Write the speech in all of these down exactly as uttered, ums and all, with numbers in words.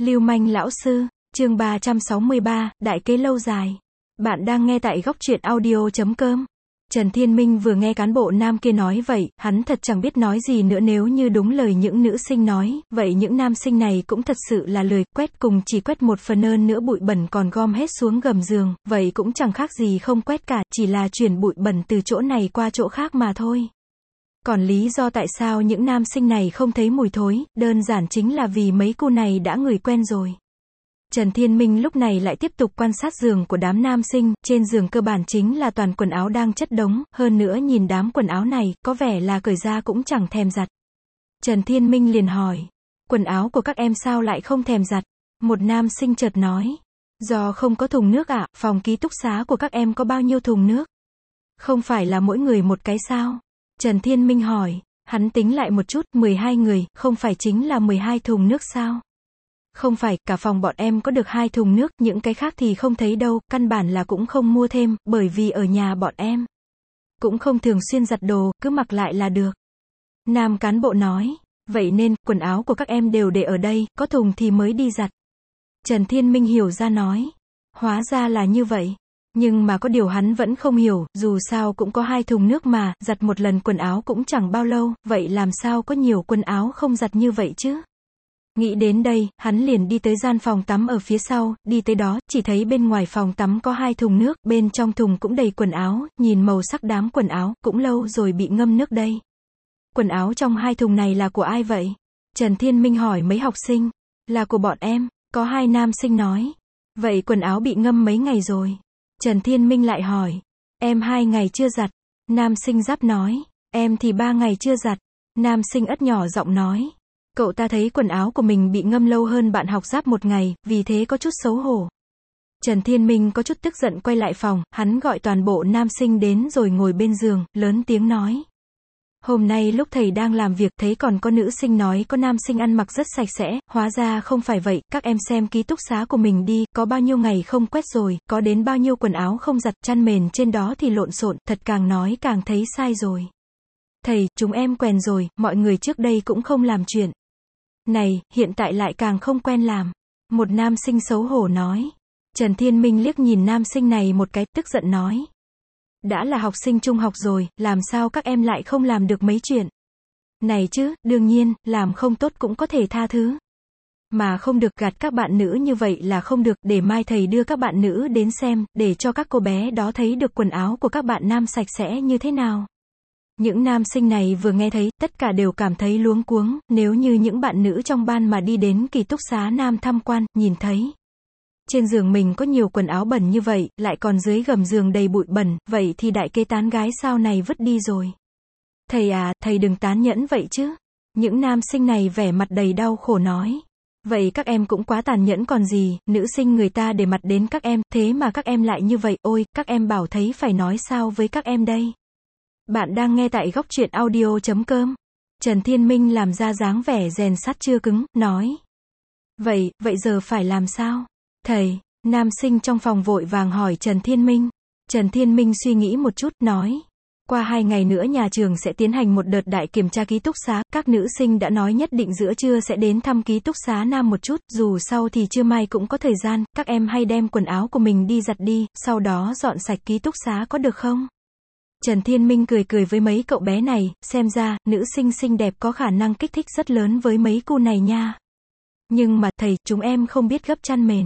Lưu manh lão sư, chương ba trăm sáu mươi ba, đại kế lâu dài. Bạn đang nghe tại góc truyện audio chấm com. Trần Thiên Minh vừa nghe cán bộ nam kia nói vậy, hắn thật chẳng biết nói gì nữa. Nếu như đúng lời những nữ sinh nói, vậy những nam sinh này cũng thật sự là lười, quét cùng chỉ quét một phần ơn nữa bụi bẩn còn gom hết xuống gầm giường, vậy cũng chẳng khác gì không quét cả, chỉ là chuyển bụi bẩn từ chỗ này qua chỗ khác mà thôi. Còn lý do tại sao những nam sinh này không thấy mùi thối, đơn giản chính là vì mấy cô này đã ngửi quen rồi. Trần Thiên Minh lúc này lại tiếp tục quan sát giường của đám nam sinh, trên giường cơ bản chính là toàn quần áo đang chất đống, hơn nữa nhìn đám quần áo này, có vẻ là cởi ra cũng chẳng thèm giặt. Trần Thiên Minh liền hỏi, quần áo của các em sao lại không thèm giặt? Một nam sinh chợt nói, do không có thùng nước ạ, phòng ký túc xá của các em có bao nhiêu thùng nước? Không phải là mỗi người một cái sao? Trần Thiên Minh hỏi, hắn tính lại một chút, mười hai người, không phải chính là mười hai thùng nước sao? Không phải, cả phòng bọn em có được hai thùng nước, những cái khác thì không thấy đâu, căn bản là cũng không mua thêm, bởi vì ở nhà bọn em cũng không thường xuyên giặt đồ, cứ mặc lại là được. Nam cán bộ nói, vậy nên, quần áo của các em đều để ở đây, có thùng thì mới đi giặt. Trần Thiên Minh hiểu ra nói, hóa ra là như vậy. Nhưng mà có điều hắn vẫn không hiểu, dù sao cũng có hai thùng nước mà, giặt một lần quần áo cũng chẳng bao lâu, vậy làm sao có nhiều quần áo không giặt như vậy chứ? Nghĩ đến đây, hắn liền đi tới gian phòng tắm ở phía sau, đi tới đó, chỉ thấy bên ngoài phòng tắm có hai thùng nước, bên trong thùng cũng đầy quần áo, nhìn màu sắc đám quần áo, cũng lâu rồi bị ngâm nước đây. Quần áo trong hai thùng này là của ai vậy? Trần Thiên Minh hỏi mấy học sinh, là của bọn em, có hai nam sinh nói. Vậy quần áo bị ngâm mấy ngày rồi? Trần Thiên Minh lại hỏi, em hai ngày chưa giặt. Nam sinh Giáp nói, em thì ba ngày chưa giặt. Nam sinh Ất nhỏ giọng nói, cậu ta thấy quần áo của mình bị ngâm lâu hơn bạn học Giáp một ngày, vì thế có chút xấu hổ. Trần Thiên Minh có chút tức giận quay lại phòng, hắn gọi toàn bộ nam sinh đến rồi ngồi bên giường, lớn tiếng nói. Hôm nay lúc thầy đang làm việc thấy còn có nữ sinh nói có nam sinh ăn mặc rất sạch sẽ, hóa ra không phải vậy, các em xem ký túc xá của mình đi, có bao nhiêu ngày không quét rồi, có đến bao nhiêu quần áo không giặt, chăn mền trên đó thì lộn xộn, thật càng nói càng thấy sai rồi. Thầy, chúng em quen rồi, mọi người trước đây cũng không làm chuyện này, hiện tại lại càng không quen làm. Một nam sinh xấu hổ nói. Trần Thiên Minh liếc nhìn nam sinh này một cái, tức giận nói. Đã là học sinh trung học rồi, làm sao các em lại không làm được mấy chuyện này chứ? Đương nhiên, làm không tốt cũng có thể tha thứ. Mà không được gạt các bạn nữ như vậy là không được, để mai thầy đưa các bạn nữ đến xem, để cho các cô bé đó thấy được quần áo của các bạn nam sạch sẽ như thế nào. Những nam sinh này vừa nghe thấy, tất cả đều cảm thấy luống cuống, nếu như những bạn nữ trong ban mà đi đến ký túc xá nam tham quan, nhìn thấy trên giường mình có nhiều quần áo bẩn như vậy, lại còn dưới gầm giường đầy bụi bẩn, vậy thì đại kế tán gái sao này vứt đi rồi. Thầy à, thầy đừng tán nhẫn vậy chứ. Những nam sinh này vẻ mặt đầy đau khổ nói. Vậy các em cũng quá tàn nhẫn còn gì, nữ sinh người ta để mặt đến các em, thế mà các em lại như vậy, ôi, các em bảo thấy phải nói sao với các em đây. Bạn đang nghe tại góc truyện audio chấm com. Trần Thiên Minh làm ra dáng vẻ rèn sắt chưa cứng, nói. Vậy, vậy giờ phải làm sao? Thầy, nam sinh trong phòng vội vàng hỏi Trần Thiên Minh. Trần Thiên Minh suy nghĩ một chút, nói. Qua hai ngày nữa nhà trường sẽ tiến hành một đợt đại kiểm tra ký túc xá, các nữ sinh đã nói nhất định giữa trưa sẽ đến thăm ký túc xá nam một chút, dù sau thì trưa mai cũng có thời gian, các em hay đem quần áo của mình đi giặt đi, sau đó dọn sạch ký túc xá có được không? Trần Thiên Minh cười cười với mấy cậu bé này, xem ra, nữ sinh xinh đẹp có khả năng kích thích rất lớn với mấy cô này nha. Nhưng mà, thầy, chúng em không biết gấp chăn mền.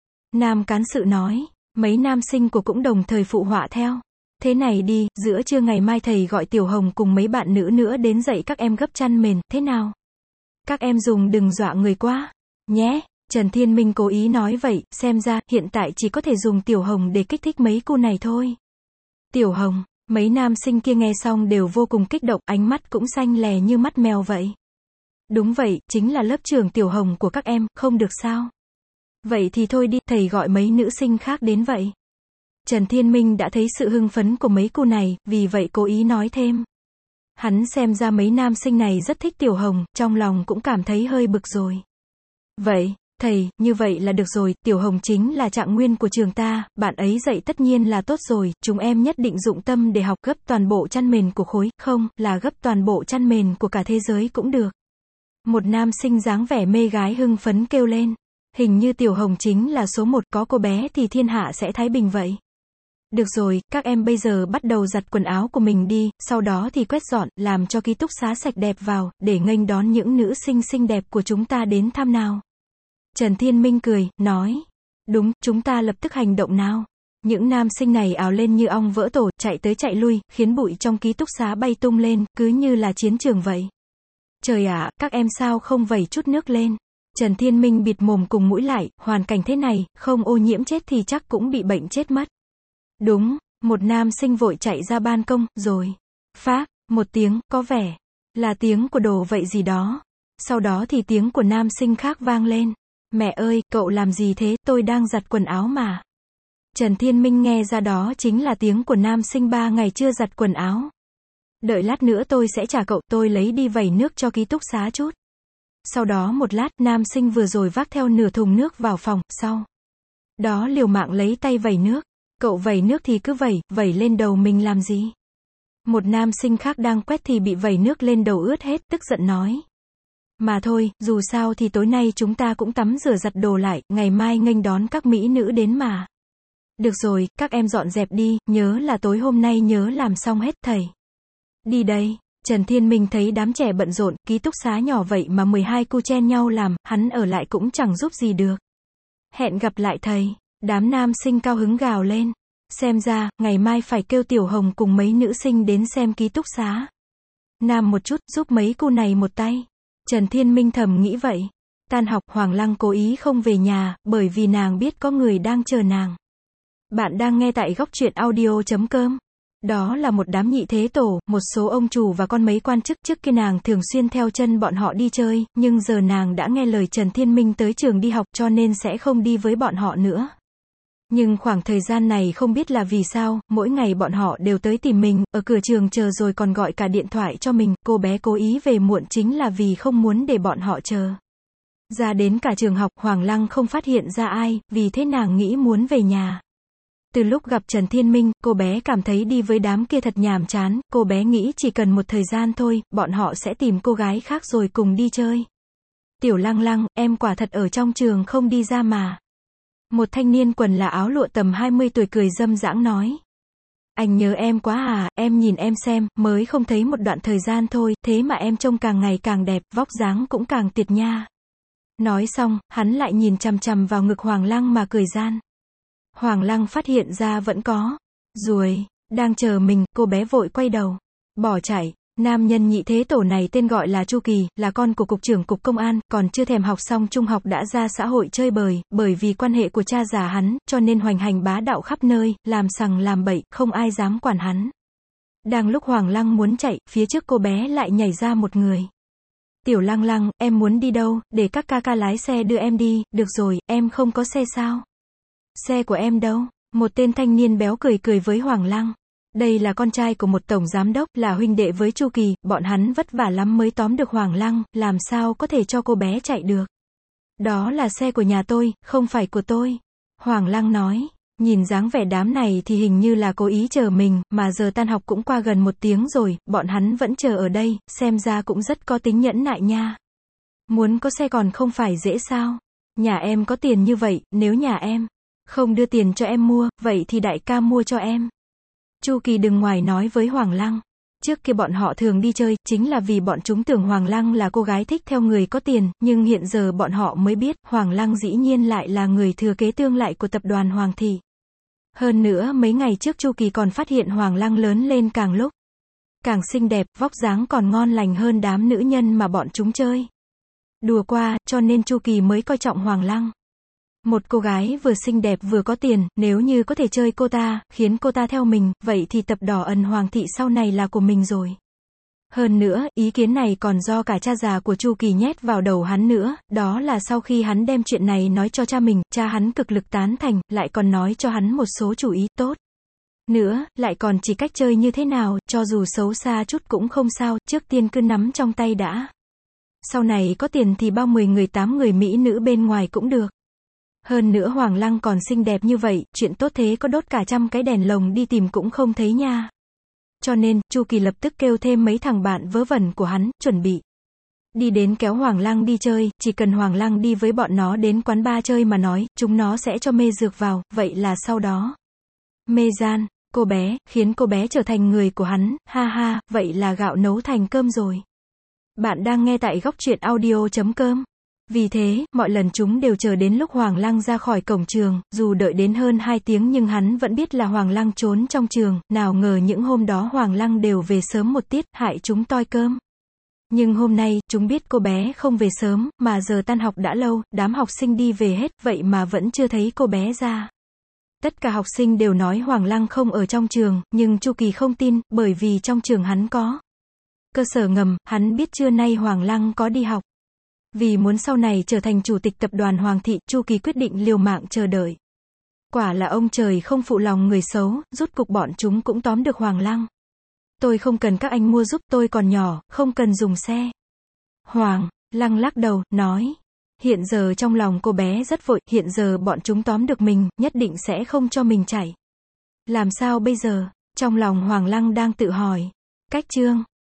Nam cán sự nói, mấy nam sinh của cũng đồng thời phụ họa theo. Thế này đi, giữa trưa ngày mai thầy gọi Tiểu Hồng cùng mấy bạn nữ nữa đến dạy các em gấp chăn mền, thế nào? Các em dùng đừng dọa người quá, nhé. Trần Thiên Minh cố ý nói vậy, xem ra, hiện tại chỉ có thể dùng Tiểu Hồng để kích thích mấy cô này thôi. Tiểu Hồng, mấy nam sinh kia nghe xong đều vô cùng kích động, ánh mắt cũng xanh lè như mắt mèo vậy. Đúng vậy, chính là lớp trưởng Tiểu Hồng của các em, không được sao? Vậy thì thôi đi, thầy gọi mấy nữ sinh khác đến vậy. Trần Thiên Minh đã thấy sự hưng phấn của mấy cô này, vì vậy cố ý nói thêm. Hắn xem ra mấy nam sinh này rất thích Tiểu Hồng, trong lòng cũng cảm thấy hơi bực rồi. Vậy, thầy, như vậy là được rồi, Tiểu Hồng chính là trạng nguyên của trường ta, bạn ấy dạy tất nhiên là tốt rồi, chúng em nhất định dụng tâm để học gấp toàn bộ chăn mền của khối, không, là gấp toàn bộ chăn mền của cả thế giới cũng được. Một nam sinh dáng vẻ mê gái hưng phấn kêu lên. Hình như Tiểu Hồng chính là số một, có cô bé thì thiên hạ sẽ thái bình vậy. Được rồi, các em bây giờ bắt đầu giặt quần áo của mình đi, sau đó thì quét dọn, làm cho ký túc xá sạch đẹp vào, để nghênh đón những nữ sinh xinh đẹp của chúng ta đến thăm nào. Trần Thiên Minh cười, nói. Đúng, chúng ta lập tức hành động nào. Những nam sinh này ào lên như ong vỡ tổ, chạy tới chạy lui, khiến bụi trong ký túc xá bay tung lên, cứ như là chiến trường vậy. Trời ạ, các em sao không vẩy chút nước lên. Trần Thiên Minh bịt mồm cùng mũi lại, hoàn cảnh thế này, không ô nhiễm chết thì chắc cũng bị bệnh chết mất. Đúng, một nam sinh vội chạy ra ban công, rồi. Phác, một tiếng, có vẻ là tiếng của đồ vậy gì đó. Sau đó thì tiếng của nam sinh khác vang lên. Mẹ ơi, cậu làm gì thế, tôi đang giặt quần áo mà. Trần Thiên Minh nghe ra đó chính là tiếng của nam sinh ba ngày chưa giặt quần áo. Đợi lát nữa tôi sẽ trả cậu, tôi lấy đi vẩy nước cho ký túc xá chút. Sau đó một lát, nam sinh vừa rồi vác theo nửa thùng nước vào phòng, sau đó liều mạng lấy tay vẩy nước. Cậu vẩy nước thì cứ vẩy, vẩy lên đầu mình làm gì? Một nam sinh khác đang quét thì bị vẩy nước lên đầu ướt hết, tức giận nói. Mà thôi, dù sao thì tối nay chúng ta cũng tắm rửa giặt đồ lại, ngày mai nghênh đón các mỹ nữ đến mà. Được rồi, các em dọn dẹp đi, nhớ là tối hôm nay nhớ làm xong hết thầy. Đi đây. Trần Thiên Minh thấy đám trẻ bận rộn, ký túc xá nhỏ vậy mà mười hai cu chen nhau làm, hắn ở lại cũng chẳng giúp gì được. Hẹn gặp lại thầy. Đám nam sinh cao hứng gào lên. Xem ra, ngày mai phải kêu Tiểu Hồng cùng mấy nữ sinh đến xem ký túc xá. Nam một chút, giúp mấy cu này một tay. Trần Thiên Minh thầm nghĩ vậy. Tan học, Hoàng Lăng cố ý không về nhà, bởi vì nàng biết có người đang chờ nàng. Bạn đang nghe tại góc truyện audio chấm com. Đó là một đám nhị thế tổ, một số ông chủ và con mấy quan chức. Trước kia nàng thường xuyên theo chân bọn họ đi chơi, nhưng giờ nàng đã nghe lời Trần Thiên Minh tới trường đi học cho nên sẽ không đi với bọn họ nữa. Nhưng khoảng thời gian này không biết là vì sao, mỗi ngày bọn họ đều tới tìm mình, ở cửa trường chờ rồi còn gọi cả điện thoại cho mình, cô bé cố ý về muộn chính là vì không muốn để bọn họ chờ. Ra đến cả trường học, Hoàng Lăng không phát hiện ra ai, vì thế nàng nghĩ muốn về nhà. Từ lúc gặp Trần Thiên Minh, cô bé cảm thấy đi với đám kia thật nhàm chán, cô bé nghĩ chỉ cần một thời gian thôi, bọn họ sẽ tìm cô gái khác rồi cùng đi chơi. Tiểu Lăng Lăng, em quả thật ở trong trường không đi ra mà. Một thanh niên quần là áo lụa tầm hai mươi tuổi cười dâm dãng nói. Anh nhớ em quá à, em nhìn em xem, mới không thấy một đoạn thời gian thôi, thế mà em trông càng ngày càng đẹp, vóc dáng cũng càng tuyệt nha. Nói xong, hắn lại nhìn chằm chằm vào ngực Hoàng Lăng mà cười gian. Hoàng Lăng phát hiện ra vẫn có ruồi đang chờ mình, cô bé vội quay đầu, bỏ chạy. Nam nhân nhị thế tổ này tên gọi là Chu Kỳ, là con của cục trưởng cục công an, còn chưa thèm học xong trung học đã ra xã hội chơi bời, bởi vì quan hệ của cha già hắn, cho nên hoành hành bá đạo khắp nơi, làm sằng làm bậy, không ai dám quản hắn. Đang lúc Hoàng Lăng muốn chạy, phía trước cô bé lại nhảy ra một người. Tiểu Lăng Lăng, em muốn đi đâu, để các ca ca lái xe đưa em đi. Được rồi, em không có xe sao? Xe của em đâu? Một tên thanh niên béo cười cười với Hoàng Lăng. Đây là con trai của một tổng giám đốc, là huynh đệ với Chu Kỳ, bọn hắn vất vả lắm mới tóm được Hoàng Lăng, làm sao có thể cho cô bé chạy được. Đó là xe của nhà tôi, không phải của tôi. Hoàng Lăng nói, nhìn dáng vẻ đám này thì hình như là cố ý chờ mình, mà giờ tan học cũng qua gần một tiếng rồi, bọn hắn vẫn chờ ở đây, xem ra cũng rất có tính nhẫn nại nha. Muốn có xe còn không phải dễ sao? Nhà em có tiền như vậy, nếu nhà em không đưa tiền cho em mua, vậy thì đại ca mua cho em. Chu Kỳ đừng ngoài nói với Hoàng Lăng. Trước kia bọn họ thường đi chơi, chính là vì bọn chúng tưởng Hoàng Lăng là cô gái thích theo người có tiền, nhưng hiện giờ bọn họ mới biết, Hoàng Lăng dĩ nhiên lại là người thừa kế tương lại của tập đoàn Hoàng Thị. Hơn nữa mấy ngày trước Chu Kỳ còn phát hiện Hoàng Lăng lớn lên càng lúc càng xinh đẹp, vóc dáng còn ngon lành hơn đám nữ nhân mà bọn chúng chơi đùa qua, cho nên Chu Kỳ mới coi trọng Hoàng Lăng. Một cô gái vừa xinh đẹp vừa có tiền, nếu như có thể chơi cô ta, khiến cô ta theo mình, vậy thì tập đỏ ẩn Hoàng Thị sau này là của mình rồi. Hơn nữa, ý kiến này còn do cả cha già của Chu Kỳ nhét vào đầu hắn nữa, đó là sau khi hắn đem chuyện này nói cho cha mình, cha hắn cực lực tán thành, lại còn nói cho hắn một số chủ ý tốt. Nữa, lại còn chỉ cách chơi như thế nào, cho dù xấu xa chút cũng không sao, trước tiên cứ nắm trong tay đã. Sau này có tiền thì bao mười người tám người mỹ nữ bên ngoài cũng được. Hơn nữa Hoàng Lăng còn xinh đẹp như vậy, chuyện tốt thế có đốt cả trăm cái đèn lồng đi tìm cũng không thấy nha. Cho nên, Chu Kỳ lập tức kêu thêm mấy thằng bạn vớ vẩn của hắn, chuẩn bị Đi đến kéo Hoàng Lăng đi chơi, chỉ cần Hoàng Lăng đi với bọn nó đến quán bar chơi mà nói, chúng nó sẽ cho mê dược vào, vậy là sau đó. Mê gian, cô bé, khiến cô bé trở thành người của hắn, ha ha, vậy là gạo nấu thành cơm rồi. Bạn đang nghe tại góc truyện audio.com. Vì thế, mọi lần chúng đều chờ đến lúc Hoàng Lăng ra khỏi cổng trường, dù đợi đến hơn hai tiếng nhưng hắn vẫn biết là Hoàng Lăng trốn trong trường, nào ngờ những hôm đó Hoàng Lăng đều về sớm một tiết, hại chúng toi cơm. Nhưng hôm nay, chúng biết cô bé không về sớm, mà giờ tan học đã lâu, đám học sinh đi về hết, vậy mà vẫn chưa thấy cô bé ra. Tất cả học sinh đều nói Hoàng Lăng không ở trong trường, nhưng Chu Kỳ không tin, bởi vì trong trường hắn có cơ sở ngầm, hắn biết trưa nay Hoàng Lăng có đi học. Vì muốn sau này trở thành chủ tịch tập đoàn Hoàng thị, Chu Kỳ quyết định liều mạng chờ đợi. Quả là ông trời không phụ lòng người xấu, rút cục bọn chúng cũng tóm được Hoàng Lăng. Tôi không cần các anh mua giúp, tôi còn nhỏ, không cần dùng xe. Hoàng Lăng lắc đầu, nói. Hiện giờ trong lòng cô bé rất vội, hiện giờ bọn chúng tóm được mình, nhất định sẽ không cho mình chạy. Làm sao bây giờ? Trong lòng Hoàng Lăng đang tự hỏi. Cách chương